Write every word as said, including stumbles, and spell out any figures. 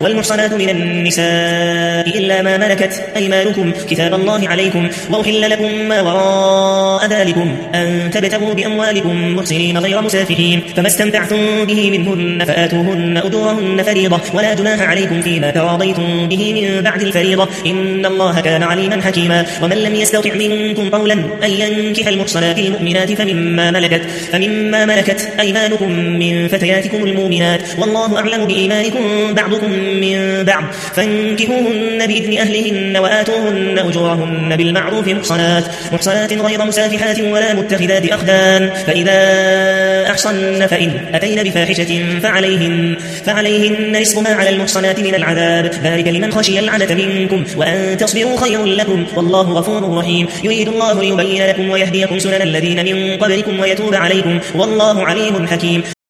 والمحصنات من النساء إلا ما ملكت أيمانكم كتاب الله عليكم وأحل لكم ما وراء ذلكم أن تبتغوا بأموالكم محصنين غير مسافحين فما استمتعتم به منهن فآتوهن أجورهن فريضة ولا جناح عليكم فيما تراضيتم به من بعد الفريضة إن الله كان عليما حكيما ومن لم يستطع منكم قولا أن ينكح المحصنات المؤمنات فمما ملكت, فمما ملكت أيمانكم من فتياتكم المؤمنات والله أعلم بإيمانكم بعضكم من بعض فانكحوهن بإذن أهلهن وآتوهن أجورهن بالمعروف محصنات محصنات غير مسافحات ولا متخذات أخدان فإذا أحصن فإن أتين بفاحشة فعليهن, فعليهن نصف ما على المحصنات من العذاب ذلك لمن خشي العنة منكم وأن تصبروا خير لكم والله غفور رحيم يريد الله ليبين لكم ويهديكم سنن الذين من قبلكم ويتوب عليكم والله عليم حكيم